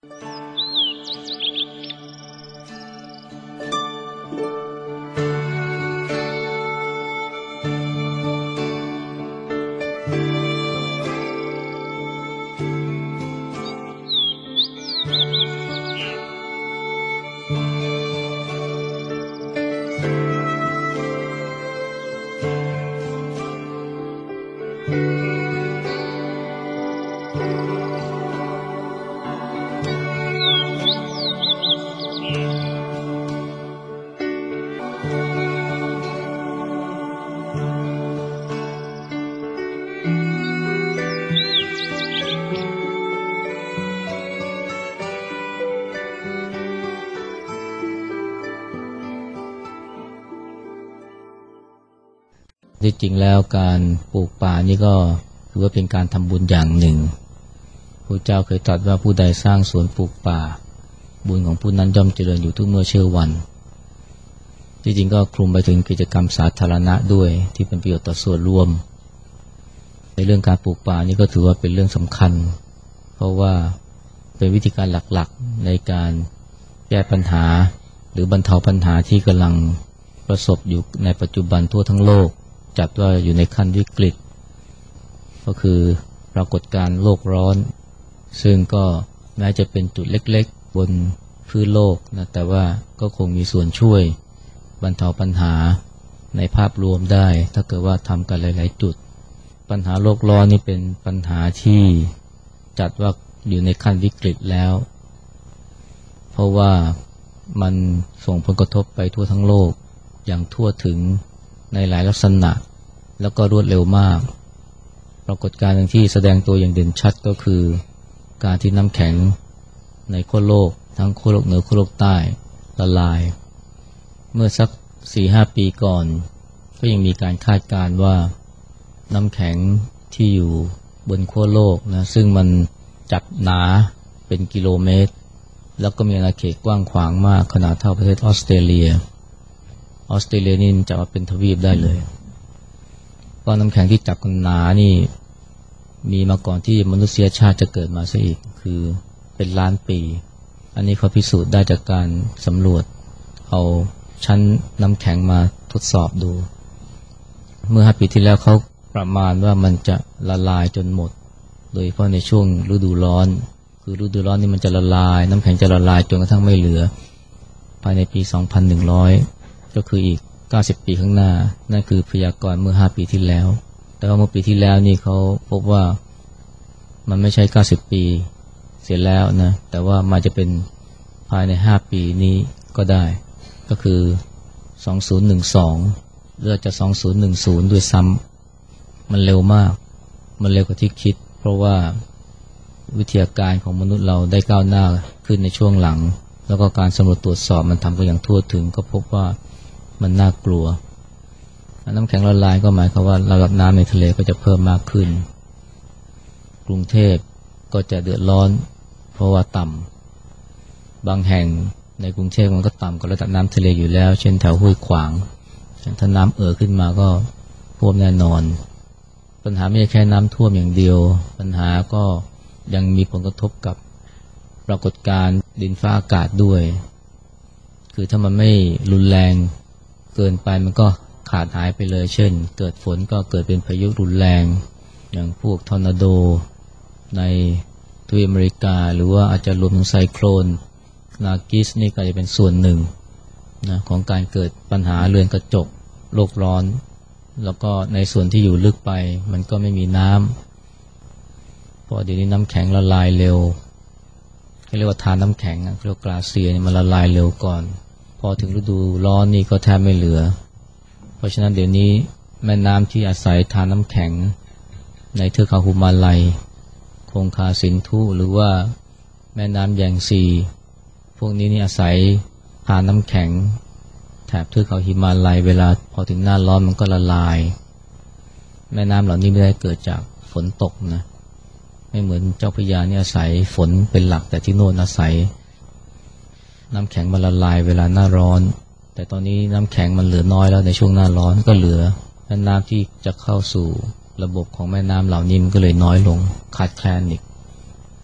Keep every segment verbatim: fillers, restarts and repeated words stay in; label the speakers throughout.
Speaker 1: ที่จริงแล้วการปลูกป่านี่ก็ถือว่าเป็นการทำบุญอย่างหนึ่งพระเจ้าเคยตรัสว่าผู้ใดสร้างสวนปลูกป่าบุญของผู้นั้นย่อมเจริญอยู่ทุกเมื่อเชื่อวันที่จริงก็คลุมไปถึงกิจกรรมสาธารณะด้วยที่เป็นประโยชน์ต่อส่วนรวมในเรื่องการปลูกป่านี่ก็ถือว่าเป็นเรื่องสำคัญเพราะว่าเป็นวิธีการหลักๆในการแก้ปัญหาหรือบรรเทาปัญหาที่กำลังประสบอยู่ในปัจจุบันทั่วทั้งโลกจัดว่าอยู่ในขั้นวิกฤตก็คือปรากฏการณ์โลกร้อนซึ่งก็แม้จะเป็นจุดเล็กๆบนพื้นโลกนะแต่ว่าก็คงมีส่วนช่วยบรรเทาปัญหาในภาพรวมได้ถ้าเกิดว่าทำกันหลายๆจุดปัญหาโลกร้อนนี่เป็นปัญหาที่จัดว่าอยู่ในขั้นวิกฤตแล้วเพราะว่ามันส่งผลกระทบไปทั่วทั้งโลกอย่างทั่วถึงในหลายลักษณะแล้วก็รวดเร็วมากปรากฏการณ์ที่แสดงตัวอย่างเด่นชัดก็คือการที่น้ำแข็งในขั้วโลกทั้งขั้วโลกเหนือขั้วโลกใต้ละลายเมื่อสัก สี่ห้า ปีก่อนก็ยังมีการคาดการณ์ว่าน้ำแข็งที่อยู่บนขั้วโลกนะซึ่งมันจัดหนาเป็นกิโลเมตรแล้วก็มีอาณาเขตกว้างขวางมากขนาดเท่าประเทศออสเตรเลียออสเตรเลียนี่จะมาเป็นทวีปได้เลยก้อนน้ำแข็งที่จับกันหนานี่มีมาก่อนที่มนุษยชาติจะเกิดมาซะอีกคือเป็นล้านปีอันนี้เขาพิสูจน์ได้จากการสำรวจเอาชั้นน้ำแข็งมาทดสอบดูเมื่อห้าปีที่แล้วเขาประมาณว่ามันจะละลายจนหมดโดยเฉพาะในช่วงฤดูร้อนคือฤดูร้อนนี่มันจะละลายน้ำแข็งจะละลายจนกระทั่งไม่เหลือภายในปี สองพันหนึ่งร้อยก็คืออีกเก้าสิบปีข้างหน้านั่นคือพยากรณ์เมื่อห้าปีที่แล้วแต่ว่าเมื่อปีที่แล้วนี่เขาพบว่ามันไม่ใช่เก้าสิบปีเสียแล้วนะแต่ว่ามันจะเป็นภายในห้าปีนี้ก็ได้ก็คือสองพันสิบสองหรือจะสองพันสิบด้วยซ้ำมันเร็วมากมันเร็วกว่าที่คิดเพราะว่าวิทยาการของมนุษย์เราได้ก้าวหน้าขึ้นในช่วงหลังแล้วก็การสำรวจตรวจสอบมันทำกันอย่างทั่วถึงก็พบว่ามันน่ากลัวน้ำแข็งละลายก็หมายความว่าระดับน้ำในทะเลก็จะเพิ่มมากขึ้นกรุงเทพก็จะเดือดร้อนเพราะว่าต่ำบางแห่งในกรุงเทพมันก็ต่ำกว่าระดับน้ำทะเลอยู่แล้วเช่นแถวห้วยขวางถ้าน้ำเอ่อขึ้นมาก็ท่วมแน่นอนปัญหาไม่ใช่แค่น้ำท่วมอย่างเดียวปัญหาก็ยังมีผลกระทบกับปรากฏการณ์ดินฟ้าอากาศด้วยคือถ้ามันไม่รุนแรงเกินไปมันก็ขาดหายไปเลยเช่นเกิดฝนก็เกิดเป็นพายุรุนแรงอย่างพวกทอร์นาโดในทวีปอเมริกาหรือว่าอาจจะรวมถึงไซโคลนนากิสนี่ก็จะเป็นส่วนหนึ่งนะของการเกิดปัญหาเรือนกระจกโลกร้อนแล้วก็ในส่วนที่อยู่ลึกไปมันก็ไม่มีน้ำเพราะเดี๋ยวนี้น้ำแข็งละลายเร็วเรียกว่าทานน้ำแข็งเรียกกลาเซียร์มันละลายเร็วก่อนพอถึงฤดูร้อนนี่ก็แทบไม่เหลือเพราะฉะนั้นเดี๋ยวนี้แม่น้ำที่อาศัยทานน้ำแข็งในเทือกเขาหิมาลัยคงคาสินธุหรือว่าแม่น้ำแยงซีพวกนี้นี่อาศัยทานน้ำแข็งแถบเทือกเขาหิมาลัยเวลาพอถึงหน้าร้อนมันก็ละลายแม่น้ำเหล่านี้ไม่ได้เกิดจากฝนตกนะไม่เหมือนเจ้าพระยานี่อาศัยฝนเป็นหลักแต่ที่โน่นอาศัยน้ำแข็งมันละลายเวลาหน้าร้อนแต่ตอนนี้น้ำแข็งมันเหลือน้อยแล้วในช่วงหน้าร้อนก็เหลือแม่น้ำที่จะเข้าสู่ระบบของแม่น้ำเหล่านี้มันก็เลยน้อยลงขาดแคลนอีก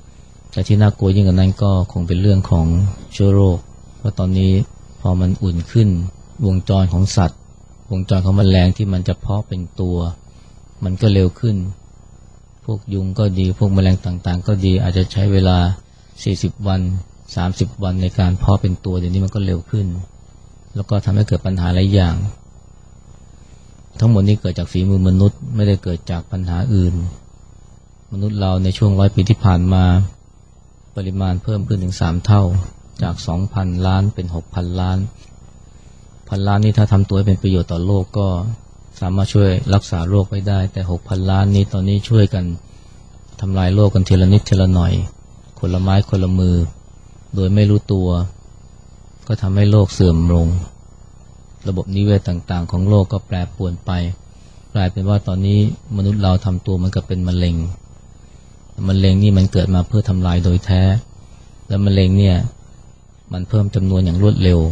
Speaker 1: แต่ที่น่ากลัวยิ่งกว่านั้นก็คงเป็นเรื่องของเชื้อโรคเพราะตอนนี้พอมันอุ่นขึ้นวงจรของสัตว์วงจรของแมลงที่มันจะเพาะเป็นตัวมันก็เร็วขึ้นพวกยุงก็ดีพวกแมลงต่างๆก็ดีอาจจะใช้เวลาสี่สิบวันสามสิบวันในการเพาะเป็นตัวเดี๋ยวนี้มันก็เร็วขึ้นแล้วก็ทำให้เกิดปัญหาหลายอย่างทั้งหมดนี้เกิดจากฝีมือมนุษย์ไม่ได้เกิดจากปัญหาอื่นมนุษย์เราในช่วงร้อยปีที่ผ่านมาปริมาณเพิ่มขึ้นถึงสามเท่าจาก สองพัน ล้านเป็น หกพัน ล้านพันล้านนี้ถ้าทำตัวให้เป็นประโยชน์ต่อโลกก็สามารถช่วยรักษาโรคไว้ได้แต่ หกพัน ล้านนี้ตอนนี้ช่วยกันทำลายโลกกันทีละนิดทีละหน่อยคนละไม้คนละมือโดยไม่รู้ตัวก็ทำให้โลกเสื่อมลงระบบนิเวศต่างๆของโลกก็แปรปรวนไปกลายเป็นว่าตอนนี้มนุษย์เราทำตัวเหมือนกับเป็นมะเร็งมะเร็งนี่มันเกิดมาเพื่อทำลายโดยแท้แล้วมะเร็งเนี่ยมันเพิ่มจำนวนอย่างรวดเร็ว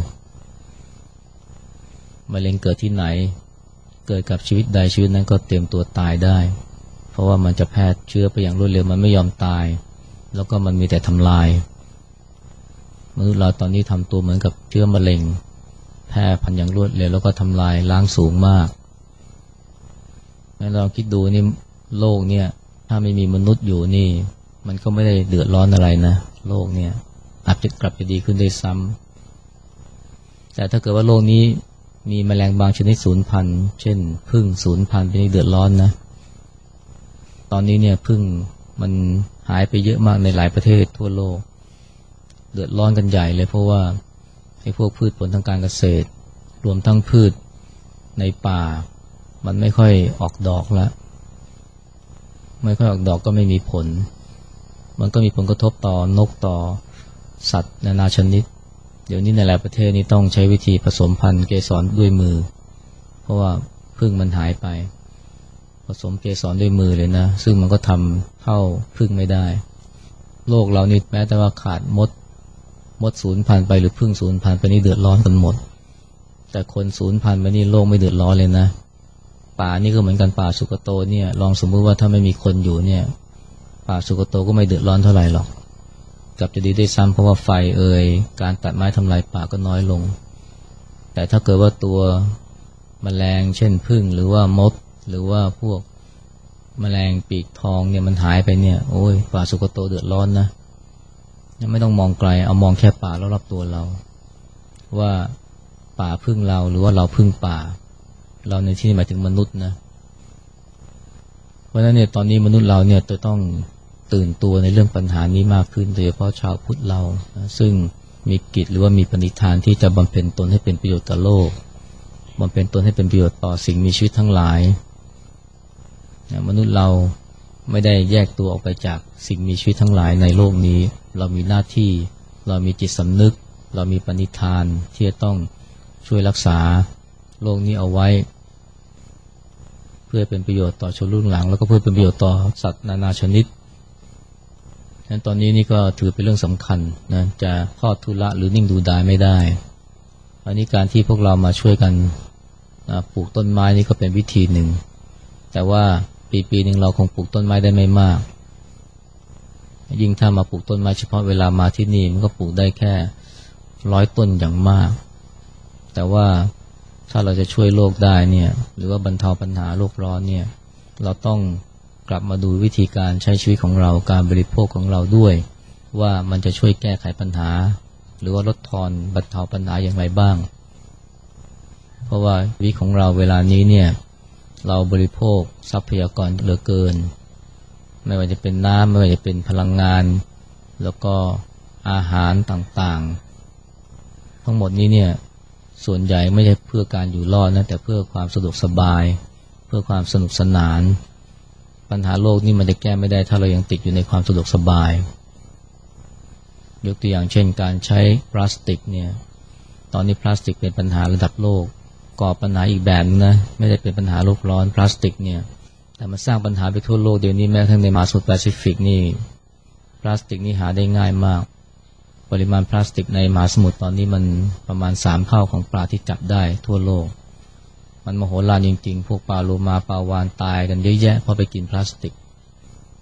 Speaker 1: มะเร็งเกิดที่ไหนเกิดกับชีวิตใดชีวิตนั้นก็เตรียมตัวตายได้เพราะว่ามันจะแพร่เชื้อไปอย่างรวดเร็วมันไม่ยอมตายแล้วก็มันมีแต่ทำลายมนุษย์เราตอนนี้ทำตัวเหมือนกับเชื้อมะเร็งแพร่พันธุ์อย่างรวดเร็วแล้วก็ทำลายล้างสูงมากงั้นเราคิดดูนี่โลกเนี่ยถ้าไม่มีมนุษย์อยู่นี่มันก็ไม่ได้เดือดร้อนอะไรนะโลกเนี่ยอาจจะกลับไปดีขึ้นได้ซ้ำแต่ถ้าเกิดว่าโลกนี้มีแมลงบางชนิดสูญพันธุ์เช่นผึ้งสูญพันธุ์เป็นเดือดร้อนนะตอนนี้เนี่ยผึ้งมันหายไปเยอะมากในหลายประเทศทั่วโลกเดือดร้อนกันใหญ่เลยเพราะว่าไอ้พวกพืชผลทางการเกษตรรวมทั้งพืชในป่ามันไม่ค่อยออกดอกแล้วไม่ค่อยออกดอกก็ไม่มีผลมันก็มีผลกระทบต่อนกต่อสัตว์นานาชนิดเดี๋ยวนี้ในหลายประเทศนี้ต้องใช้วิธีผสมพันธุ์เกสรด้วยมือเพราะว่าผึ้งมันหายไปผสมเกสรด้วยมือเลยนะซึ่งมันก็ทำเท่าผึ้งไม่ได้โลกเรานี่แม้แต่ว่าขาดมดมดสูญพันธุ์ไปหรือผึ้งสูญพันธุ์ไปนี่เดือดร้อนกันหมดแต่คนสูญพันธุ์ไปนี่โลกไม่เดือดร้อนเลยนะป่านี่ก็เหมือนกันป่าสุกโตเนี่ยลองสมมติว่าถ้าไม่มีคนอยู่เนี่ยป่าสุกโตก็ไม่เดือดร้อนเท่าไหร่หรอกกลับจะดีได้ซ้ำเพราะว่าไฟเอ่ยการตัดไม้ทำลายป่าก็น้อยลงแต่ถ้าเกิดว่าตัวแมลงเช่นผึ้งหรือว่ามดหรือว่าพวกแมลงปีกทองเนี่ยมันหายไปเนี่ยโอ้ยป่าสุกโตเดือดร้อนนะยังไม่ต้องมองไกลเอามองแค่ป่ารอบๆตัวเราว่าป่าพึ่งเราหรือว่าเราพึ่งป่าเราในที่นี้หมายถึงมนุษย์นะเพราะฉะนั้นเนี่ยตอนนี้มนุษย์เราเนี่ยจะต้องตื่นตัวในเรื่องปัญหานี้มากขึ้นโดยเฉพาะชาวพุทธเรานะซึ่งมีกิจหรือว่ามีปณิธานที่จะบำเพ็ญตนให้เป็นประโยชน์ต่อโลกบำเพ็ญตนให้เป็นประโยชน์ต่อสิ่งมีชีวิตทั้งหลายนะมนุษย์เราไม่ได้แยกตัวออกไปจากสิ่งมีชีวิตทั้งหลายในโลกนี้เรามีหน้าที่เรามีจิตสำนึกเรามีปณิธานที่จะต้องช่วยรักษาโลกนี้เอาไว้เพื่อเป็นประโยชน์ต่อชนรุ่นหลังแล้วก็เพื่อเป็นประโยชน์ต่อสัตว์นานาชนิดฉะนั้นตอนนี้นี่ก็ถือเป็นเรื่องสำคัญนะจะทอดทุละหรือนิ่งดูดายไม่ได้อันนี้การที่พวกเรามาช่วยกันนะปลูกต้นไม้นี่ก็เป็นวิธีหนึ่งแต่ว่าปีปีหนึ่งเราคงปลูกต้นไม้ได้ไม่มากยิ่งถ้ามาปลูกต้นไม้เฉพาะเวลามาที่นี่มันก็ปลูกได้แค่ร้อยต้นอย่างมากแต่ว่าถ้าเราจะช่วยโลกได้เนี่ยหรือว่าบรรเทาปัญหาโลกร้อนเนี่ยเราต้องกลับมาดูวิธีการใช้ชีวิตของเราการบริโภคของเราด้วยว่ามันจะช่วยแก้ไขปัญหาหรือว่าลดทอนบรรเทาปัญหาอย่างไรบ้างเพราะว่าชีวิตของเราเวลานี้เนี่ยเราบริโภคทรัพยากรเหลือเกินไม่ว่าจะเป็นน้ำไม่ว่าจะเป็นพลังงานแล้วก็อาหารต่างๆทั้งหมดนี้เนี่ยส่วนใหญ่ไม่ใช่เพื่อการอยู่รอดนะแต่เพื่อความสะดวกสบายเพื่อความสนุกสนานปัญหาโลกนี่มันจะแก้ไม่ได้ถ้าเรายังติดอยู่ในความสะดวกสบายยกตัวอย่างเช่นการใช้พลาสติกเนี่ยตอนนี้พลาสติกเป็นปัญหาระดับโลกก่อปัญหาอีกแบบนะไม่ได้เป็นปัญหาโลกร้อนพลาสติกเนี่ยแต่มันสร้างปัญหาไปทั่วโลกเดี๋ยวนี้แม้กระทั่งในมหาสมุทรแปซิฟิกนี่พลาสติกนี่หาได้ง่ายมากปริมาณพลาสติกในมหาสมุทรตอนนี้มันประมาณสามเท่าของปลาที่จับได้ทั่วโลกมันมโหฬารจริงๆพวกปลาโลมาปลาวาฬตายกันเยอะแยะเพราะไปกินพลาสติก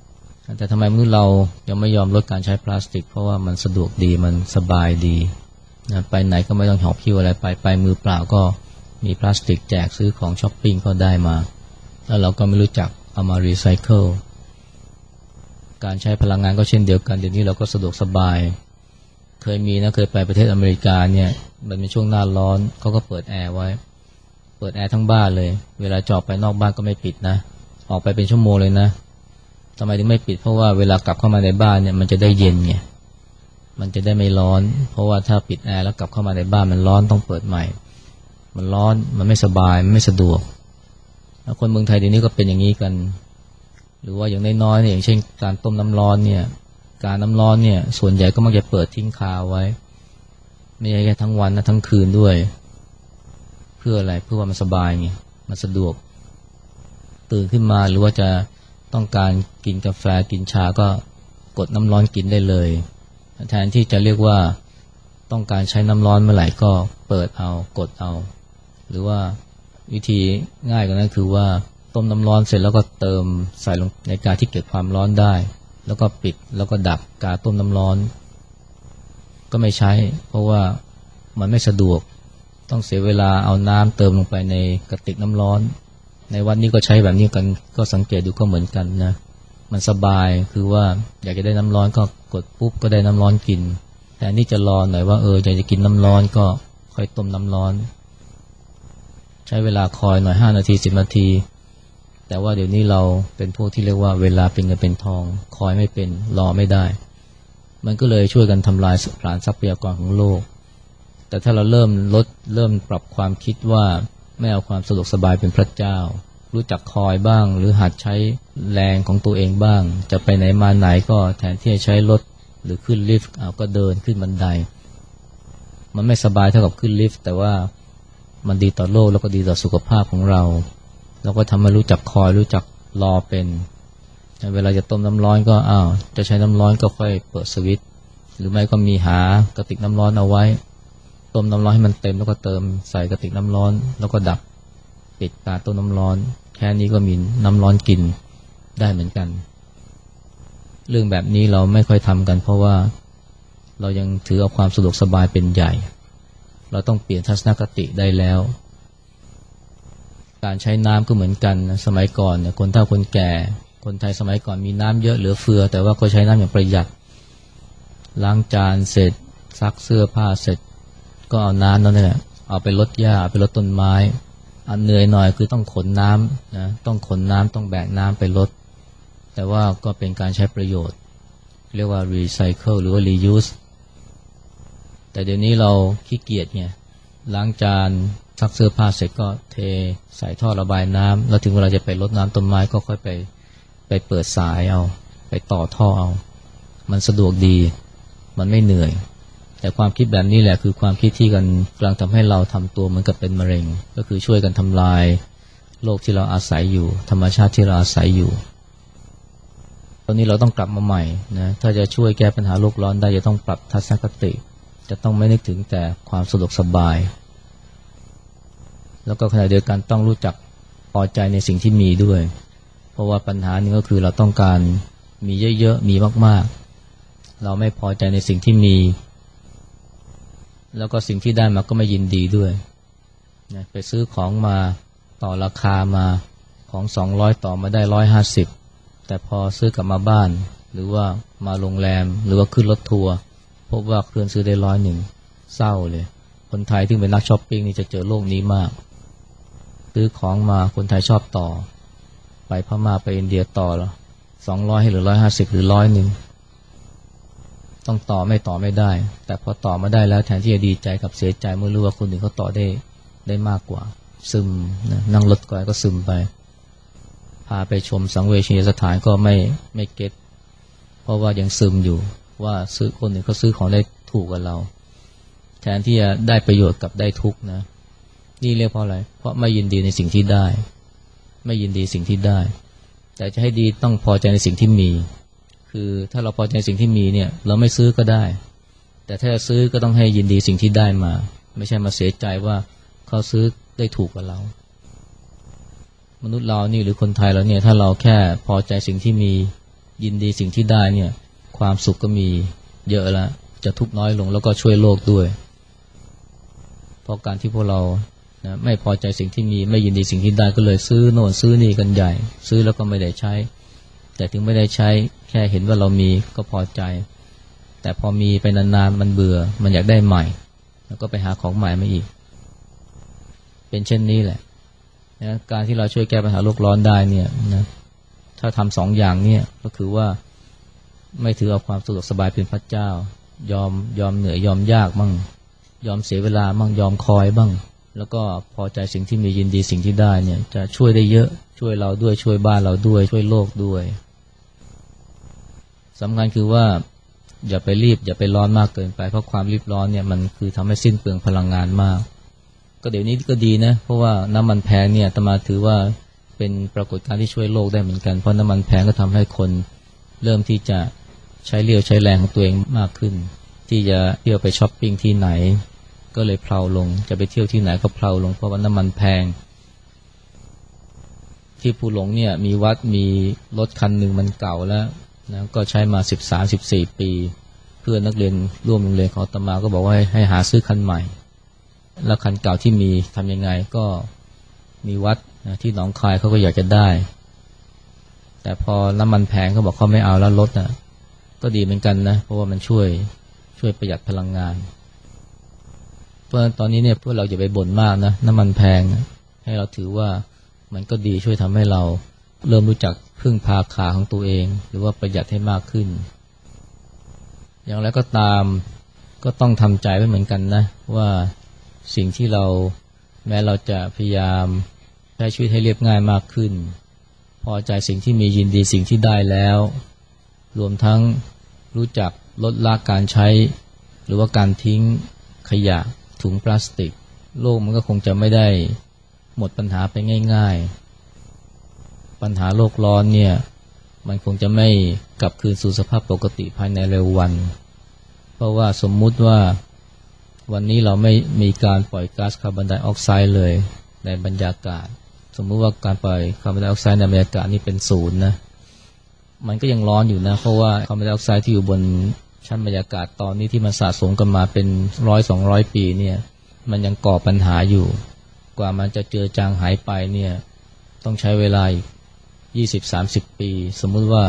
Speaker 1: แต่ทำไมมนุษย์เรายังไม่ยอมลดการใช้พลาสติกเพราะว่ามันสะดวกดีมันสบายดีนะไปไหนก็ไม่ต้องหอบหิ้วอะไรไปไปมือเปล่าก็มีพลาสติกแจกซื้อของช้อปปิ้งก็ได้มาแล้วเราก็ไม่รู้จักเอามารีไซเคิลการใช้พลังงานก็เช่นเดียวกันเดี๋ยวนี้เราก็สะดวกสบายเคยมีนะเคยไปประเทศอเมริกาเนี่ยมันเป็นช่วงหน้าร้อนเขาก็เปิดแอร์ไว้เปิดแอร์ทั้งบ้านเลยเวลาจอดไปนอกบ้านก็ไม่ปิดนะออกไปเป็นชั่วโมงเลยนะทำไมถึงไม่ปิดเพราะว่าเวลากลับเข้ามาในบ้านเนี่ยมันจะได้เย็นไงมันจะได้ไม่ร้อนเพราะว่าถ้าปิดแอร์แล้วกลับเข้ามาในบ้านมันร้อนต้องเปิดใหม่มันร้อนมันไม่สบายมันไม่สะดวกแล้วคนเมืองไทยเดี๋ยวนี้ก็เป็นอย่างนี้กันหรือว่าอย่างน้อยๆเนี่ยอย่างเช่นการต้มน้ำร้อนเนี่ยการน้ำร้อนเนี่ยส่วนใหญ่ก็มักจะเปิดทิ้งคาไว้ไม่ใช่แค่ทั้งวันนะทั้งคืนด้วยเพื่ออะไรเพื่อว่ามันสบายไงมันสะดวกตื่นขึ้นมาหรือว่าจะต้องการกินกาแฟกินชาก็กดน้ำร้อนกินได้เลยแทนที่จะเรียกว่าต้องการใช้น้ำร้อนเมื่อไหร่ก็เปิดเอากดเอาหรือว่าวิธีง่ายกว่านั้นคือว่าต้มน้ำร้อนเสร็จแล้วก็เติมใส่ลงในกาที่เก็บความร้อนได้แล้วก็ปิดแล้วก็ดับกาต้มน้ำร้อนก็ไม่ใช้เพราะว่ามันไม่สะดวกต้องเสียเวลาเอาน้ำเติมลงไปในกระติกน้ำร้อนในวันนี้ก็ใช้แบบนี้กันก็สังเกตดูก็เหมือนกันนะมันสบายคือว่าอยากจะได้น้ำร้อนก็กดปุ๊บก็ได้น้ำร้อนกินแต่นี่จะรอหน่อยว่าเอออยากจะกินน้ำร้อนก็ค่อยต้มน้ำร้อนใช้เวลาคอยหน่อยห้านาทีสิบนาทีแต่ว่าเดี๋ยวนี้เราเป็นพวกที่เรียกว่าเวลาเป็นเงินเป็นทองคอยไม่เป็นรอไม่ได้มันก็เลยช่วยกันทำลายผลาญทรัพยากรของโลกแต่ถ้าเราเริ่มลดเริ่มปรับความคิดว่าไม่เอาความสะดวกสบายเป็นพระเจ้ารู้จักคอยบ้างหรือหัดใช้แรงของตัวเองบ้างจะไปไหนมาไหนก็แทนที่จะใช้รถหรือขึ้นลิฟต์เอาก็เดินขึ้นบันไดมันไม่สบายเท่ากับขึ้นลิฟต์แต่ว่ามันดีต่อโลกแล้วก็ดีต่อสุขภาพของเราเราก็ทำให้รู้จักคอยรู้จักรอเป็นเวลาจะต้มน้ำร้อนก็อ้าวจะใช้น้ำร้อนก็ค่อยเปิดสวิตช์หรือไม่ก็มีหากระติกน้ำร้อนเอาไว้ต้มน้ำร้อนให้มันเต็มแล้วก็เติมใส่กระติกน้ำร้อนแล้วก็ดับปิดกาต้มน้ำร้อนแค่นี้ก็มีน้ำร้อนกินได้เหมือนกันเรื่องแบบนี้เราไม่ค่อยทำกันเพราะว่าเรายังถือเอาความสะดวกสบายเป็นใหญ่เราต้องเปลี่ยนทัศนคติได้แล้วการใช้น้ำก็เหมือนกันนะสมัยก่อนเนี่ยคนเฒ่าคนแก่คนไทยสมัยก่อนมีน้ำเยอะเหลือเฟือแต่ว่าก็ใช้น้ำอย่างประหยัดล้างจานเสร็จซักเสื้อผ้าเสร็จก็เอาน้ำนั่นแหละเอาไปรดหญ้าเอาไปรดต้นไม้อันเหนื่อยหน่อยคือต้องขนน้ำนะต้องขนน้ำต้องแบกน้ำไปรดแต่ว่าก็เป็นการใช้ประโยชน์เรียกว่ารีไซเคิลหรือว่ารียูสแต่เดี๋ยวนี้เราขี้เกียจไงล้างจานซักเสื้อผ้าเสร็จก็เทใส่ท่อระบายน้ำแล้วถึงเวลาจะไปรดน้ำต้นไม้ก็ค่อยไปไปเปิดสายเอาไปต่อท่อเอามันสะดวกดีมันไม่เหนื่อยแต่ความคิดแบบนี้แหละคือความคิดที่กันกำลังทำให้เราทำตัวเหมือนกับเป็นมะเร็งก็คือช่วยกันทำลายโลกที่เราอาศัยอยู่ธรรมชาติที่เราอาศัยอยู่ตอนนี้เราต้องกลับมาใหม่นะถ้าจะช่วยแก้ปัญหาโลกร้อนได้จะต้องปรับทัศนคติจะต้องไม่นึกถึงแต่ความสะดวกสบายแล้วก็ขณะเดียวกันต้องรู้จักพอใจในสิ่งที่มีด้วยเพราะว่าปัญหาหนึ่งก็คือเราต้องการมีเยอะๆมีมากๆเราไม่พอใจในสิ่งที่มีแล้วก็สิ่งที่ได้มาก็ไม่ยินดีด้วยนะไปซื้อของมาต่อราคามาของสองร้อยต่อมาได้หนึ่งร้อยห้าสิบแต่พอซื้อกลับมาบ้านหรือว่ามาโรงแรมหรือว่าขึ้นรถทัวร์พบว่าเครื่องซื้อได้ร้อยหนึ่งเศร้าเลยคนไทยที่เป็นนักช้อปปิ้งนี่จะเจอโลกนี้มากซื้อของมาคนไทยชอบต่อไปพม่าไปอินเดียต่อแล้วสองร้อยให้หรือหนึ่งร้อยห้าสิบหรือร้อยหนึ่งต้องต่อไม่ต่อไม่ได้แต่พอต่อมาได้แล้วแทนที่จะดีใจกับเสียใจเมื่อรู้ว่าคนอื่นเขาต่อได้ได้มากกว่าซึมนะนั่งรถก่อนก็ซึมไปพาไปชมสังเวชนียสถานก็ไม่ไม่เก็ตเพราะว่ายังซึมอยู่ว่าซื้อคนอื่นเขาซื้อของได้ถูกกว่าเราแทนที่จะได้ประโยชน์กับได้ทุกข์นะนี่เรียกเพราะอะไรเพราะไม่ยินดีในสิ่งที่ได้ไม่ยินดีสิ่งที่ได้แต่จะให้ดีต้องพอใจในสิ่งที่มีคือถ้าเราพอใจสิ่งที่มีเนี่ยเราไม่ซื้อก็ได้แต่ถ้าจะซื้อก็ต้องให้ยินดีสิ่งที่ได้มาไม่ใช่มาเสียใจว่าเขาซื้อได้ถูกกว่าเรามนุษย์เรานี่หรือคนไทยเราเนี่ยถ้าเราแค่พอใจสิ่งที่มียินดีสิ่งที่ได้เนี่ยความสุขก็มีเยอะแล้วจะทุกข์น้อยลงแล้วก็ช่วยโลกด้วยเพราะการที่พวกเรานะไม่พอใจสิ่งที่มีไม่ยินดีสิ่งที่ได้ก็เลยซื้อโน่นซื้อนี่กันใหญ่ซื้อแล้วก็ไม่ได้ใช้แต่ถึงไม่ได้ใช้แค่เห็นว่าเรามีก็พอใจแต่พอมีไปนานๆมันเบื่อมันอยากได้ใหม่แล้วก็ไปหาของใหม่มาอีกเป็นเช่นนี้แหละนะการที่เราช่วยแก้ปัญหาโลกร้อนได้เนี่ยนะถ้าทำสองอย่างเนี่ยก็คือว่าไม่ถือเอาความสะดวกสบายเป็นพระเจ้ายอมยอมเหนื่อยยอมยากบ้างยอมเสียเวลาบ้างยอมคอยบ้างแล้วก็พอใจสิ่งที่มียินดีสิ่งที่ได้เนี่ยจะช่วยได้เยอะช่วยเราด้วยช่วยบ้านเราด้วยช่วยโลกด้วยสำคัญคือว่าอย่าไปรีบอย่าไปร้อนมากเกินไปเพราะความรีบร้อนเนี่ยมันคือทำให้สิ้นเปลืองพลังงานมากก็เดี๋ยวนี้ก็ดีนะเพราะว่าน้ำมันแพงเนี่ยอาตมาถือว่าเป็นปรากฏการณ์ที่ช่วยโลกได้เหมือนกันเพราะน้ำมันแพงก็ทำให้คนเริ่มที่จะใช้เรี่ยวใช้แรงของตัวเองมากขึ้นที่จะเที่ยวไปช้อปปิ้งที่ไหนก็เลยเพลาลงจะไปเที่ยวที่ไหนก็เพลาลงเพราะว่าน้ำมันแพงที่ภูหลงเนี่ยมีวัดมีรถคันหนึ่งมันเก่าแล้วนะก็ใช้มาสิบสาม สิบสี่ปีเพื่อนนักเรียนร่วมโรงเรียนของอาตมาก็บอกว่าให้ให้หาซื้อคันใหม่แล้วคันเก่าที่มีทำยังไงก็มีวัดนะที่หนองคายเขาก็อยากจะได้แต่พอน้ำมันแพงเขาบอกเขาไม่เอาแล้วรถนะก็ดีเหมือนกันนะเพราะว่ามันช่วยช่วยประหยัดพลังงานเพราะตอนนี้เนี่ยพวกเราอย่าไปบ่นมากนะน้ำมันแพงนะให้เราถือว่ามันก็ดีช่วยทำให้เราเริ่มรู้จักพึ่งพาขาของตัวเองหรือว่าประหยัดให้มากขึ้นอย่างไรก็ตามก็ต้องทำใจไว้เหมือนกันนะว่าสิ่งที่เราแม้เราจะพยายามใช้ชีวิตให้เรียบง่ายมากขึ้นพอใจสิ่งที่มียินดีสิ่งที่ได้แล้วรวมทั้งรู้จักลดละการใช้หรือว่าการทิ้งขยะถุงพลาสติกโลกมันก็คงจะไม่ได้หมดปัญหาไปง่ายๆปัญหาโลกร้อนเนี่ยมันคงจะไม่กลับคืนสู่สภาพปกติภายในเร็ววันเพราะว่าสมมุติว่าวันนี้เราไม่มีการปล่อยก๊าซคาร์บอนไดออกไซด์เลยในบรรยากาศสมมุติว่าการปล่อยคาร์บอนไดออกไซด์ในบรรยากาศนี่เป็นศูนย์นะมันก็ยังร้อนอยู่นะเพราะว่าคาร์บอนไดออกไซด์ที่อยู่บนชั้นบรรยากาศตอนนี้ที่มันสะสมกันมาเป็นร้อยสองร้อยปีเนี่ยมันยังก่อปัญหาอยู่กว่ามันจะเจือจางหายไปเนี่ยต้องใช้เวลาอีก ยี่สิบถึงสามสิบ ปีสมมุติว่า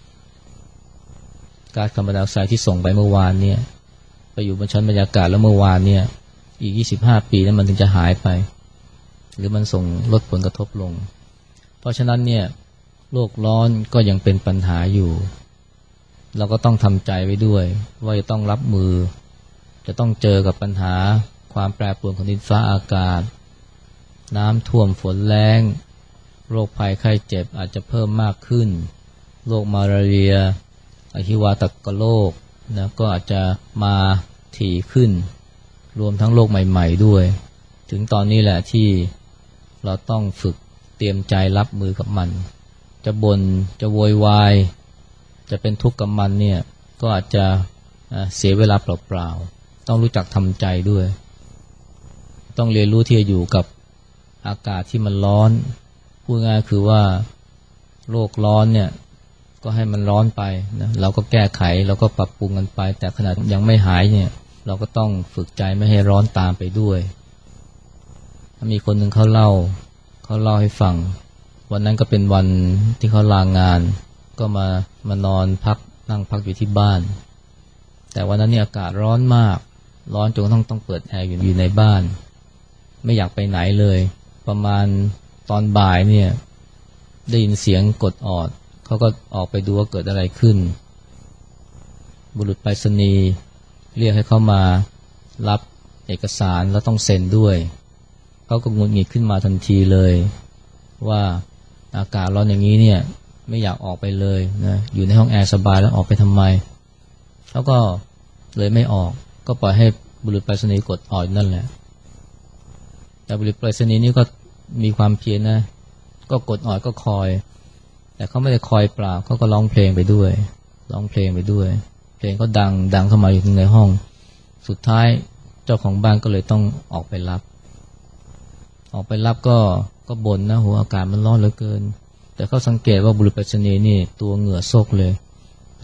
Speaker 1: ก๊าซคาร์บอนไดออกไซด์ที่ส่งไปเมื่อวานเนี่ยไปอยู่บนชั้นบรรยากาศแล้วเมื่อวานเนี่ยอีกยี่สิบห้าปีนั้นมันถึงจะหายไปหรือมันส่งลดผลกระทบลงเพราะฉะนั้นเนี่ยโลกร้อนก็ยังเป็นปัญหาอยู่เราก็ต้องทำใจไว้ด้วยว่าจะต้องรับมือจะต้องเจอกับปัญหาความแปรปรวนของดินฟ้าอากาศน้ำท่วมฝนแล้งโรคภัยไข้เจ็บอาจจะเพิ่มมากขึ้นโรคมาลาเรียอหิวาตกโรคนะก็อาจจะมาถี่ขึ้นรวมทั้งโรคใหม่ๆด้วยถึงตอนนี้แหละที่เราต้องฝึกเตรียมใจรับมือกับมันจะบน่นจะโวยวายจะเป็นทุกข์กับมันเนี่ยก็อาจจะเสียเวลาเปล่าๆต้องรู้จักทำใจด้วยต้องเรียนรู้ที่จะอยู่กับอากาศที่มันร้อนพูดง่ายคือว่าโลกร้อนเนี่ยก็ให้มันร้อนไปนะเราก็แก้ไขเราก็ปรับปรุงกันไปแต่ขนาดยังไม่หายเนี่ยเราก็ต้องฝึกใจไม่ให้ร้อนตามไปด้วยมีคนหนึ่งเขาเล่าเขาเล่าให้ฟังวันนั้นก็เป็นวันที่เขาลางานก็มามานอนพักนั่งพักอยู่ที่บ้านแต่วันนั้นเนี่ยอากาศร้อนมากร้อนจนต้องต้องเปิดแอร์อยู่ในบ้านไม่อยากไปไหนเลยประมาณตอนบ่ายเนี่ยได้ยินเสียงกดออดเขาก็ออกไปดูว่าเกิดอะไรขึ้นบุรุษไปรษณีย์เรียกให้เขามารับเอกสารแล้วต้องเซ็นด้วยเขาก็หงุดหงิดขึ้นมาทันทีเลยว่าอากาศร้อนอย่างนี้เนี่ยไม่อยากออกไปเลยนะอยู่ในห้องแอร์สบายแล้วออกไปทำไมเขาก็เลยไม่ออกก็ปล่อยให้บุรุษไปรษณีย์กดออดนั่นแหละแต่บุรุษไปรษณีย์นี่ก็มีความเพียรนะก็กดออดก็คอยแต่เขาไม่ได้คอยเปล่าเขาก็ร้องเพลงไปด้วยร้องเพลงไปด้วยเพลงก็ดังดังเข้ามาอยู่ในห้องสุดท้ายเจ้าของบ้านก็เลยต้องออกไปรับออกไปรับก็ก็บ่นนะหัวอากาศมันร้อนเหลือเกินแต่เขาสังเกตว่าบุรุษไปรษณีย์นี่ตัวเหงื่อซกเลย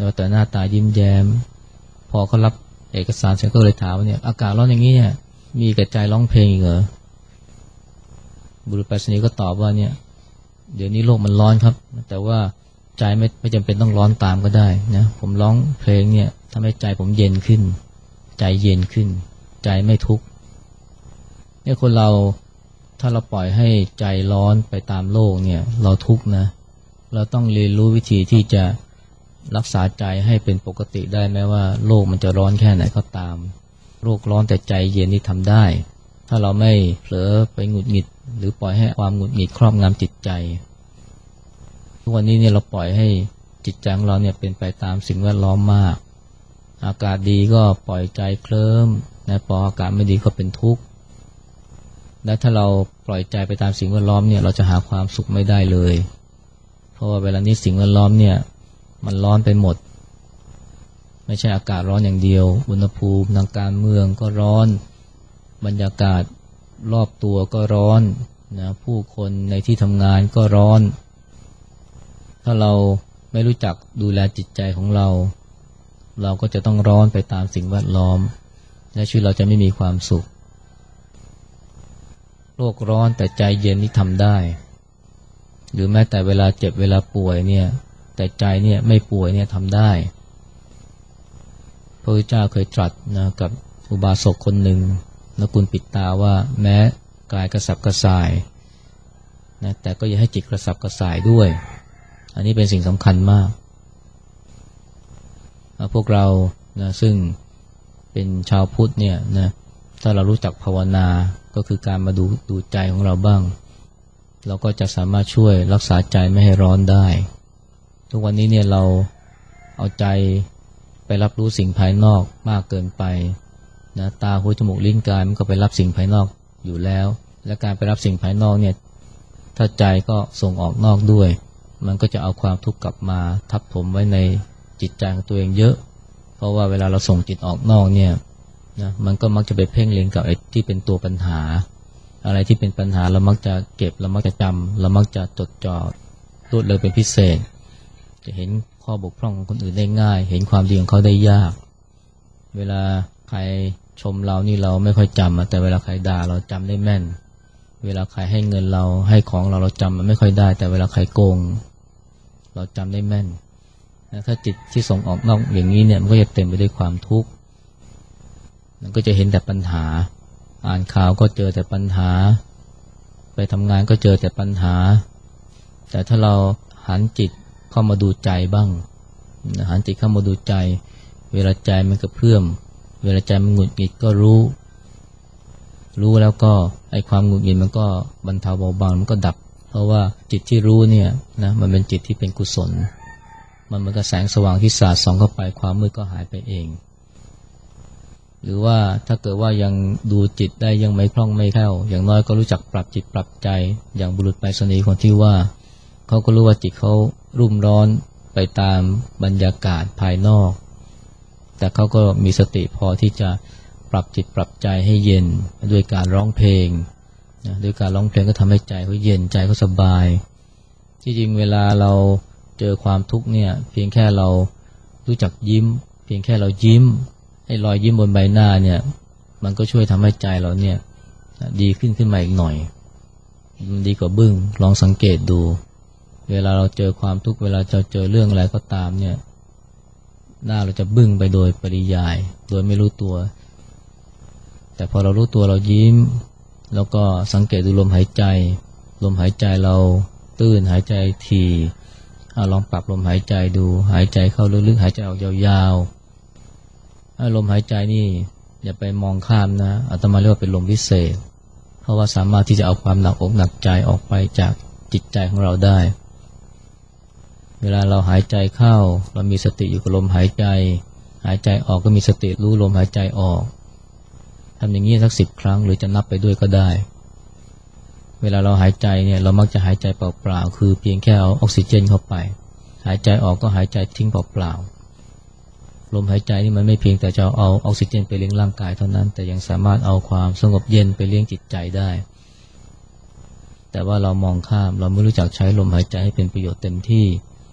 Speaker 1: แต่หน้าตายิ้มแย้มพอเขารับเอกสารเสร็จก็เลยถามว่าเนี่ยอากาศร้อนอย่างนี้เนี่ยมีกระจายร้องเพลงเหรอบุรุษไปรษณีย์ก็ตอบว่าเนี่ยเดี๋ยวนี้โลกมันร้อนครับแต่ว่าใจไม่ไม่จำเป็นต้องร้อนตามก็ได้นะผมร้องเพลงเนี่ยทำให้ใจผมเย็นขึ้นใจเย็นขึ้นใจไม่ทุกข์เนี่ยคนเราถ้าเราปล่อยให้ใจร้อนไปตามโลกเนี่ยเราทุกข์นะเราต้องเรียนรู้วิธีที่จะรักษาใจให้เป็นปกติได้แม้ว่าโลกมันจะร้อนแค่ไหนก็ตามโลกร้อนแต่ใจเย็นนี่ทำได้ถ้าเราไม่เผลอไปหงุดหงิดหรือปล่อยให้ความหงุดหงิดครอบงำจิตใจทุกวันนี้เนี่ยเราปล่อยให้จิตใจของเราเนี่ยเป็นไปตามสิ่งแวดล้อมมากอากาศดีก็ปล่อยใจเคลิ้มนะพออากาศไม่ดีก็เป็นทุกข์และถ้าเราปล่อยใจไปตามสิ่งแวดล้อมเนี่ยเราจะหาความสุขไม่ได้เลยเพราะว่าเวลานี้สิ่งแวดล้อมเนี่ยมันร้อนไปหมดไม่ใช่อากาศร้อนอย่างเดียวอุณหภูมิทางการเมืองก็ร้อนบรรยากาศรอบตัวก็ร้อนนะผู้คนในที่ทำงานก็ร้อนถ้าเราไม่รู้จักดูแลจิตใจของเราเราก็จะต้องร้อนไปตามสิ่งแวดล้อมและชีวิตเราจะไม่มีความสุขโลกร้อนแต่ใจเย็นนี่ทำได้หรือแม้แต่เวลาเจ็บเวลาป่วยเนี่ยแต่ใจเนี่ยไม่ป่วยเนี่ยทำได้พระพุทธเจ้าเคยตรัสนะกับอุบาสกคนหนึ่งนกุลปิดตาว่าแม้กายกระสับกระส่ายนะแต่ก็อย่าให้จิตกระสับกระส่ายด้วยอันนี้เป็นสิ่งสำคัญมากพวกเรานะซึ่งเป็นชาวพุทธเนี่ยนะถ้าเรารู้จักภาวนาก็คือการมาดูดูใจของเราบ้างเราก็จะสามารถช่วยรักษาใจไม่ให้ร้อนได้ทุกวันนี้เนี่ยเราเอาใจไปรับรู้สิ่งภายนอกมากเกินไปนะตาหูจมูกลิ้นกายมันก็ไปรับสิ่งภายนอกอยู่แล้วและการไปรับสิ่งภายนอกเนี่ยถ้าใจก็ส่งออกนอกด้วยมันก็จะเอาความทุกข์กลับมาทับถมไว้ในจิตใจของตัวเองเยอะเพราะว่าเวลาเราส่งจิตออกนอกเนี่ยนะมันก็มักจะไปเพ่งเล็งกับไอ้ที่เป็นตัวปัญหาอะไรที่เป็นปัญหาเรามักจะเก็บเรามักจะจำเรามักจะจดจ่อรวดเร็วเป็นพิเศษจะเห็นข้อบกพร่องของคนอื่นได้ง่ายเห็นความดีของเขาได้ยากเวลาใครชมเรานี่เราไม่ค่อยจำแต่เวลาใครด่าเราจำได้แม่นเวลาใครให้เงินเราให้ของเราเราจำมันไม่ค่อยได้แต่เวลาใครโกงเราจำได้แม่นถ้าจิตที่ส่งออกนอกอย่างนี้เนี่ยมันก็จะเต็มไปด้วยความทุกข์มันก็จะเห็นแต่ปัญหาอ่านข่าวก็เจอแต่ปัญหาไปทำงานก็เจอแต่ปัญหาแต่ถ้าเราหันจิตเข้ามาดูใจบ้างหันจิตเข้ามาดูใจเวลาใจมันกระเพื่อมเวลาใจมันหงุดหงิดก็รู้รู้แล้วก็ไอ้ความหงุดหงิดมันก็บรรเทาเบาบางมันก็ดับเพราะว่าจิตที่รู้เนี่ยนะมันเป็นจิตที่เป็นกุศลมันเหมือนกับแสงสว่างที่สาดส่องเข้าไปความมืดก็หายไปเองหรือว่าถ้าเกิดว่ายังดูจิตได้ยังไม่คล่องไม่แคล่วอย่างน้อยก็รู้จักปรับจิตปรับใจอย่างบุรุษไปรษณีย์คนที่ว่าเขาก็รู้ว่าจิตเขารุ่มร้อนไปตามบรรยากาศภายนอกแต่เขาก็มีสติพอที่จะปรับจิตปรับใจให้เย็นด้วยการร้องเพลงนะด้วยการร้องเพลงก็ทำให้ใจเขาเย็นใจเขาสบายที่จริงเวลาเราเจอความทุกข์เนี่ยเพียงแค่เรารู้จักยิ้มเพียงแค่เรายิ้มให้รอยยิ้มบนใบหน้าเนี่ยมันก็ช่วยทำให้ใจเราเนี่ยดีขึ้นขึ้นมาอีกหน่อยมันดีกว่าบึ้งลองสังเกตดูเวลาเราเจอความทุกข์เวลาเราเจอเรื่องอะไรก็ตามเนี่ยหน้าเราจะบึ้งไปโดยปริยายโดยไม่รู้ตัวแต่พอเรารู้ตัวเรายิ้มแล้วก็สังเกตดูลมหายใจลมหายใจเราตื้นหายใจถี่เอาลองปรับลมหายใจดูหายใจเข้าลึกๆหายใจออกยาวๆลมหายใจนี่อย่าไปมองข้ามนะอาตมาเรียกว่าเป็นลมวิเศษเพราะว่าสามารถที่จะเอาความหนักอกหนักใจออกไปจากจิตใจของเราได้เวลาเราหายใจเข้าเรามีสติอยู่กับลมหายใจหายใจออกก็มีสติรู้ลมหายใจออกทำอย่างนี้สักสิบครั้งหรือจะนับไปด้วยก็ได้เวลาเราหายใจเนี่ยเรามักจะหายใจเปล่าๆคือเพียงแค่เอาออกซิเจนเข้าไปหายใจออกก็หายใจทิ้งเปล่าๆลมหายใจนี่มันไม่เพียงแต่จะเอาออกซิเจนไปเลี้ยงร่างกายเท่านั้นแต่ยังสามารถเอาความสงบเย็นไปเลี้ยงจิตใจได้แต่ว่าเรามองข้ามเราไม่รู้จักใช้ลมหายใจให้เป็นประโยชน์เต็มที่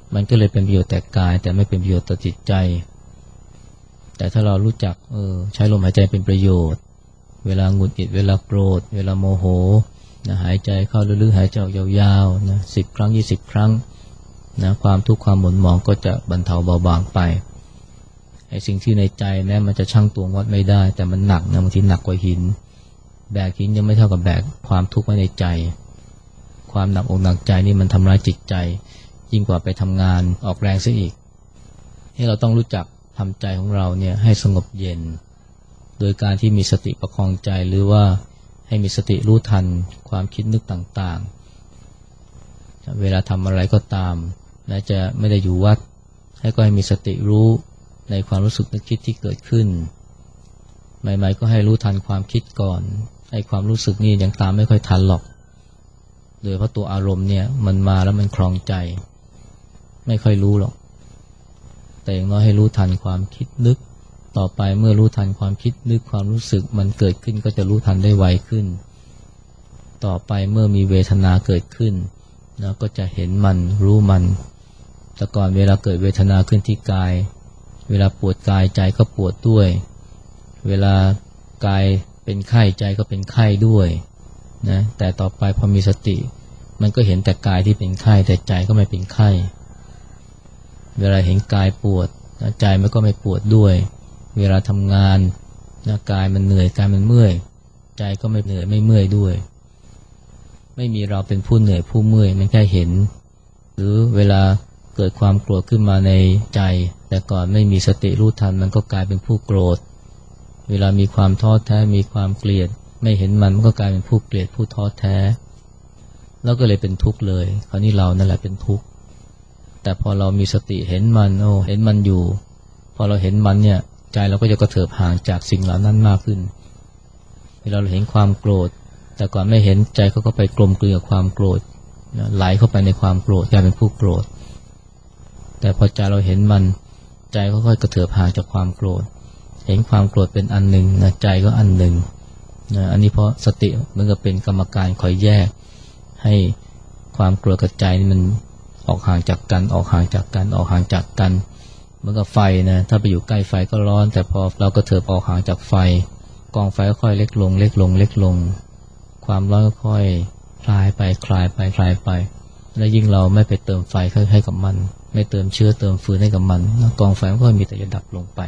Speaker 1: มันก็เลยเป็นประโยชน์แต่กายแต่ไม่เป็นประโยชน์ต่อจิตใจแต่ถ้าเรารู้จักเออใช้ลมหายใจเป็นประโยชน์เวลาหงุดหงิดเวลาโกรธเวลาโมโหนะหายใจเข้าลึกๆหายใจออกยาวๆนะสิบครั้งยี่สิบครั้งนะความทุกข์ความหม่นหมองก็จะบรรเทาเบาบางไปไอ้สิ่งที่ในใจแม้มันจะชั่งตวงวัดไม่ได้แต่มันหนักนะบางทีหนักกว่าหินแบกหินยังไม่เท่ากับแบกความทุกข์ไว้ในใจความหนักอกหนักใจนี่มันทำร้ายจิตใจยิ่งกว่าไปทำงานออกแรงซะอีกให้เราต้องรู้จักทำใจของเราเนี่ยให้สงบเย็นโดยการที่มีสติประคองใจหรือว่าให้มีสติรู้ทันความคิดนึกต่างๆเวลาทำอะไรก็ตามแม้จะไม่ได้อยู่วัดให้ก็ให้มีสติรู้ในความรู้สึกนึกคิดที่เกิดขึ้นใหม่ๆก็ให้รู้ทันความคิดก่อนไอ้ความรู้สึกนี่ยังตามไม่ค่อยทันหรอกโดยเพราะตัวอารมณ์เนี่ยมันมาแล้วมันคลองใจไม่ค่อยรู้หรอกแต่อย่างน้อยให้รู้ทันความคิดนึกต่อไปเมื่อรู้ทันความคิดนึกความรู้สึกมันเกิดขึ้นก็จะรู้ทันได้ไวขึ้นต่อไปเมื่อมีเวทนาเกิดขึ้นนะก็จะเห็นมันรู้มันแต่ก่อนเวลาเกิดเวทนาขึ้นที่กายเวลาปวดกายใจก็ปวดด้วยเวลากายเป็นไข้ใจก็เป็นไข้ด้วยนะแต่ต่อไปพอมีสติมันก็เห็นแต่กายที่เป็นไข้แต่ใจก็ไม่เป็นไข้เวลาเห็นกายปวดใจมันก็ไม่ปวดด้วยเวลาทำงานนะกายมันเหนื่อยกายมันเมื่อยใจก็ไม่เหนื่อยไม่เมื่อยด้วยไม่มีเราเป็นผู้เหนื่อยผู้เมื่อยมันแค่เห็นหรือเวลาเกิดความโกรธขึ้นมาในใจแต่ก่อนไม่มีสติรู้ทันมันก็กลายเป็นผู้โกรธเวลามีความท้อแท้มีความเกลียดไม่เห็นมันมันก็กลายเป็นผู้เกลียดผู้ท้อแท้แล้วก็เลยเป็นทุกข์เลยคราวนี้เรานั่นแหละเป็นทุกข์แต่พอเรามีสติเห็นมันโอ้เห็นมันอยู่พอเราเห็นมันเนี่ยใจเราก็จะกระเถิบห่างจากสิ่งเหล่านั้นมากขึ้นเวลาเราเห็นความโกรธแต่ก่อนไม่เห็นใจเขาก็ไปกลมเกลียวความโกรธไหลเข้าไปในความโกรธกลายเป็นผู้โกรธแต่พอใจเราเห็นมันใจก็ค่อยกระเถิบห่างจากความโกรธเห็นความโกรธเป็นอันหนึ่งนะใจก็อันหนึ่งนะอันนี้เพราะสติมันก็เป็นกรรมการคอยแยกให้ความโกรธกับใจนี่มันออกห่างจากกันออกห่างจากกันออกห่างจากกันเหมือนกับไฟนะถ้าไปอยู่ใกล้ไฟก็ร้อนแต่พอเรากระเถิบออกห่างจากไฟกองไฟก็ค่อยเล็กลงเล็กลงเล็กลงความร้อนก็ค่อยคลายไปคลายไปคลายไปและยิ่งเราไม่ไปเติมไฟให้กับมันไม่เติมเชื้อเติมฟืนให้กับมันกองไฟมันก็มีแต่จะดับลงไป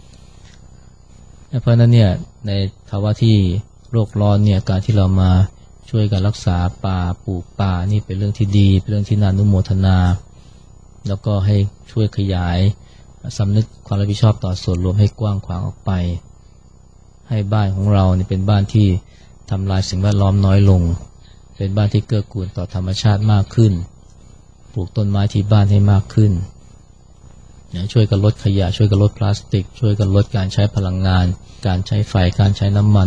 Speaker 1: เพราะนั้นเนี่ยในภาวะที่โลกร้อนเนี่ยการที่เรามาช่วยกันรักษาป่าปลูกป่านี่เป็นเรื่องที่ดีเป็นเรื่องที่น่าอนุโมทนาแล้วก็ให้ช่วยขยายสำนึกความรับผิดชอบต่อส่วนรวมให้กว้างขวางออกไปให้บ้านของเราเนี่ยเป็นบ้านที่ทำลายสิ่งแวดล้อมน้อยลงเป็นบ้านที่เกื้อกูลต่อธรรมชาติมากขึ้นปลูกต้นไม้ที่บ้านให้มากขึ้นช่วยกันลดขยะช่วยกันลดพลาสติกช่วยกันลดการใช้พลังงานการใช้ไฟการใช้น้ำมัน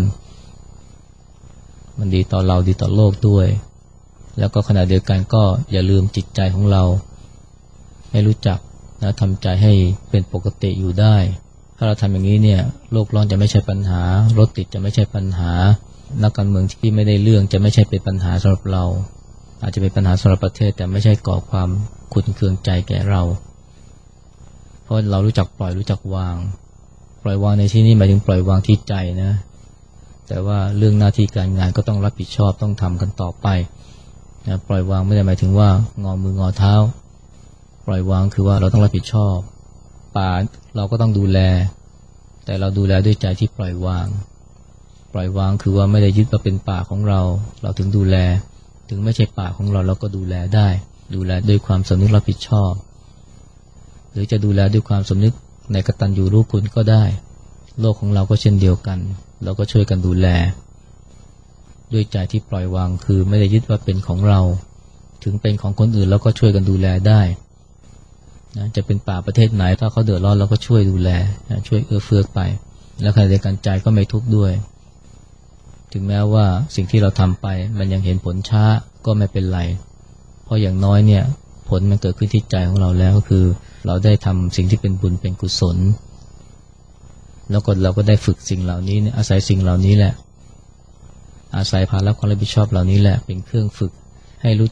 Speaker 1: มันดีต่อเราดีต่อโลกด้วยแล้วก็ขณะเดียวกันก็อย่าลืมจิตใจของเราให้รู้จักนะทำใจให้เป็นปกติอยู่ได้ถ้าเราทำอย่างนี้เนี่ยโลกร้อนจะไม่ใช่ปัญหารถติดจะไม่ใช่ปัญหานักการเมืองที่ไม่ได้เรื่องจะไม่ใช่เป็นปัญหาสำหรับเราอาจจะเป็นปัญหาสำหรับประเทศแต่ไม่ใช่ก่อความขุ่นเคืองใจแก่เราเพราะเรารู้จักปล่อยรู้จักวางปล่อยวางในที่นี้หมายถึงปล่อยวางที่ใจนะแต่ว่าเรื่องหน้าที่การงานก็ต้องรับผิดชอบต้องทำกันต่อไปนะปล่อยวางไม่ได้หมายถึงว่างอมืองอเท้าปล่อยวางคือว่าเราต้องรับผิดชอบป่าเราก็ต้องดูแลแต่เราดูแลด้วยใจที่ปล่อยวางปล่อยวางคือว่าไม่ได้ยึดว่าเป็นป่าของเราเราถึงดูแลถึงไม่ใช่ป่าของเราเราก็ดูแลได้ดูแลด้วยความสำนึกรับผิดชอบหรือจะดูแลด้วยความสำนึกในกตัญญูรู้คุณก็ได้โลกของเราก็เช่นเดียวกันเราก็ช่วยกันดูแลด้วยใจที่ปล่อยวางคือไม่ได้ยึดว่าเป็นของเราถึงเป็นของคนอื่นเราก็ช่วยกันดูแลได้นะจะเป็นป่าประเทศไหนถ้าเขาเดือดร้อนเราก็ช่วยดูแลนะช่วยเอื้อเฟื้อไปแล้วขณะเดียวกันใจก็ไม่ทุกข์ด้วยถึงแม้ว่าสิ่งที่เราทำไปมันยังเห็นผลช้าก็ไม่เป็นไรเพราะอย่างน้อยเนี่ยผลมันเกิดขึ้นที่ใจของเราแล้วก็คือเราได้ทำสิ่งที่เป็นบุญเป็นกุศลแล้วก็เราก็ได้ฝึกสิ่งเหล่านี้อาศัยสิ่งเหล่านี้แหละอาศัยภาระความรับผิดชอบเหล่านี้แหละเป็นเครื่องฝึกให้รู้จัก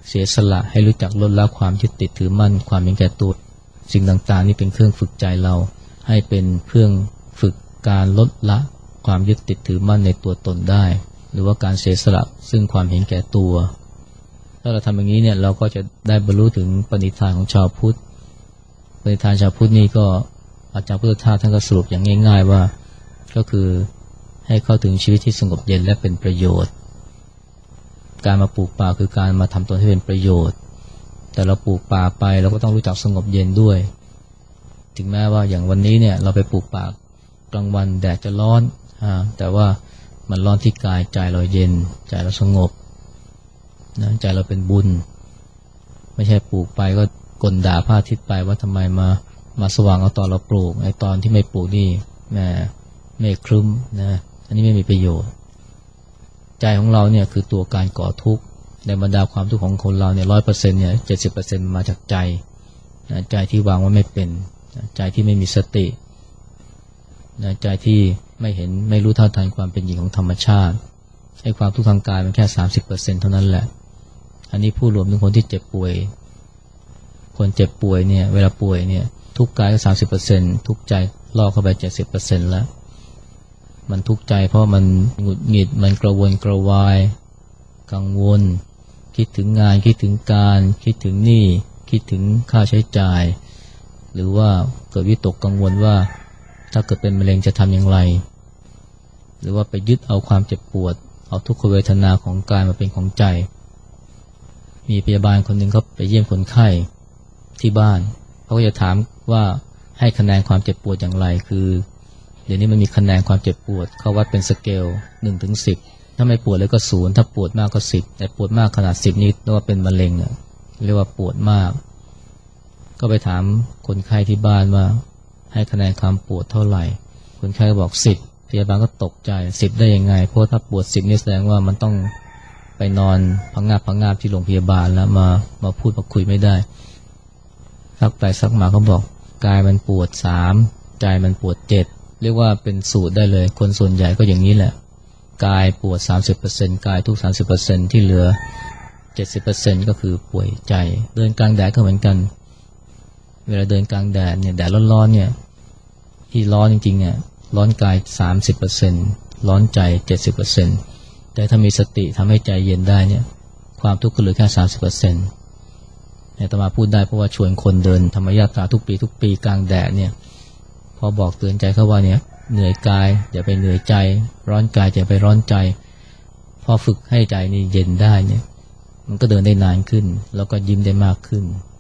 Speaker 1: เสียสละให้รู้จักลดละความยึดติดถือมั่นความเห็นแก่ตัวสิ่งต่างๆนี่เป็นเครื่องฝึกใจเราให้เป็นเครื่องฝึกการลดละความยึดติดถือมั่นในตัวตนได้หรือว่าการเสียสละซึ่งความเห็นแก่ตัวถ้าเราทำอย่างนี้เนี่ยเราก็จะได้บรรลุถึงปณิธานของชาวพุทธปณิธานชาวพุทธนี่ก็อาจารย์พุทธทาสท่านก็สรุปอย่างง่ายๆว่าก็คือให้เข้าถึงชีวิตที่สงบเย็นและเป็นประโยชน์การมาปลูกป่าคือการมาทำตนให้เป็นประโยชน์แต่เราปลูกป่าไปเราก็ต้องรู้จักสงบเย็นด้วยถึงแม้ว่าอย่างวันนี้เนี่ยเราไปปลูกป่ากลางวันแดดจะร้อนแต่ว่ามันร้อนที่กายใจเราเย็นใจเราสงบนะใจเราเป็นบุญไม่ใช่ปลูกไปก็กลด่าพระอาทิตย์ไปว่าทำไมมามาสว่างเอาตอนเราปลูกไอ้ตอนที่ไม่ปลูกนี่แหมเมฆครึ้มนะอันนี้ไม่มีประโยชน์ใจของเราเนี่ยคือตัวการก่อทุกข์ในบรรดาความทุกข์ของคนเราเนี่ยร้อยเปอร์เซ็นต์เนี่ยเจ็ดสิบเปอร์เซ็นต์มาจากใจนะใจที่วางไว้ไม่เป็นนะใจที่ไม่มีสตินะใจที่ไม่เห็นไม่รู้เท่าทันความเป็นจริงของธรรมชาติให้ความทุกข์ทางกายมันแค่ สามสิบเปอร์เซ็นต์ เท่านั้นแหละอันนี้ผู้รวมถึงคนที่เจ็บป่วยคนเจ็บป่วยเนี่ยเวลาป่วยเนี่ยทุกข์กายก็ สามสิบเปอร์เซ็นต์ ทุกข์ใจล่อเข้าไป เจ็ดสิบเปอร์เซ็นต์ แล้วมันทุกข์ใจเพราะมันหงุดหงิดมันกระวนกระวายกังวลคิดถึงงานคิดถึงการคิดถึงหนี้คิดถึงค่าใช้จ่ายหรือว่าเกิดวิตกกังวลว่าถ้าเกิดเป็นมะเร็งจะทำอย่างไรหรือว่าไปยึดเอาความเจ็บปวดเอาทุกขเวทนาของกายมาเป็นของใจมีพยาบาลคนหนึ่งเขาไปเยี่ยมคนไข้ที่บ้านเขาก็จะถามว่าให้คะแนนความเจ็บปวดอย่างไรคือเดี๋ยวนี้มันมีคะแนนความเจ็บปวดเขาวัดเป็นสเกล หนึ่งถึงสิบ ถ้าไม่ปวดเลยก็ศูนย์ถ้าปวดมากก็สิบแต่ปวดมากขนาดสิบนี่เรียกว่าเป็นมะเร็งอ่ะเรียกว่าปวดมากก็ไปถามคนไข้ที่บ้านว่าให้คะแนนความปวดเท่าไหร่คนไข้ก็บอกสิบพยาบาลก็ตกใจสิบได้ยังไงเพราะถ้าปวดสิบนี่แสดงว่ามันต้องไปนอนพังงาบพังงาบที่โรงพยาบาลแล้วมามาพูดมาคุยไม่ได้สักไปสักมาเขาบอกกายมันปวดสามใจมันปวดเจ็ดเรียกว่าเป็นสูตรได้เลยคนส่วนใหญ่ก็อย่างนี้แหละกายปวด สามสิบเปอร์เซ็นต์ กายทุก สามสิบเปอร์เซ็นต์ ที่เหลือ เจ็ดสิบเปอร์เซ็นต์ ก็คือป่วยใจเดินกลางแดดก็เหมือนกันเวลาเดินกลางแดดเนี่ยแดดร้อนๆเนี่ยที่ร้อนจริงๆเนี่ยร้อนกาย สามสิบเปอร์เซ็นต์ ร้อนใจ เจ็ดสิบเปอร์เซ็นต์ แต่ถ้ามีสติทำให้ใจเย็นได้เนี่ยความทุกข์ก็เหลือแค่ สามสิบเปอร์เซ็นต์อาตมาพูดได้เพราะว่าชวนคนเดินธรรมยาตราทุกปีทุกปีกลางแดดเนี่ยพอบอกเตือนใจเขาว่าเนี่ยเหนื่อยกายอย่าไปเหนื่อยใจร้อนกายอย่าไปร้อนใจพอฝึกให้ใจนี่เย็นได้เนี่ยมันก็เดินได้นานขึ้นแล้วก็ยิ้มได้มากขึ้น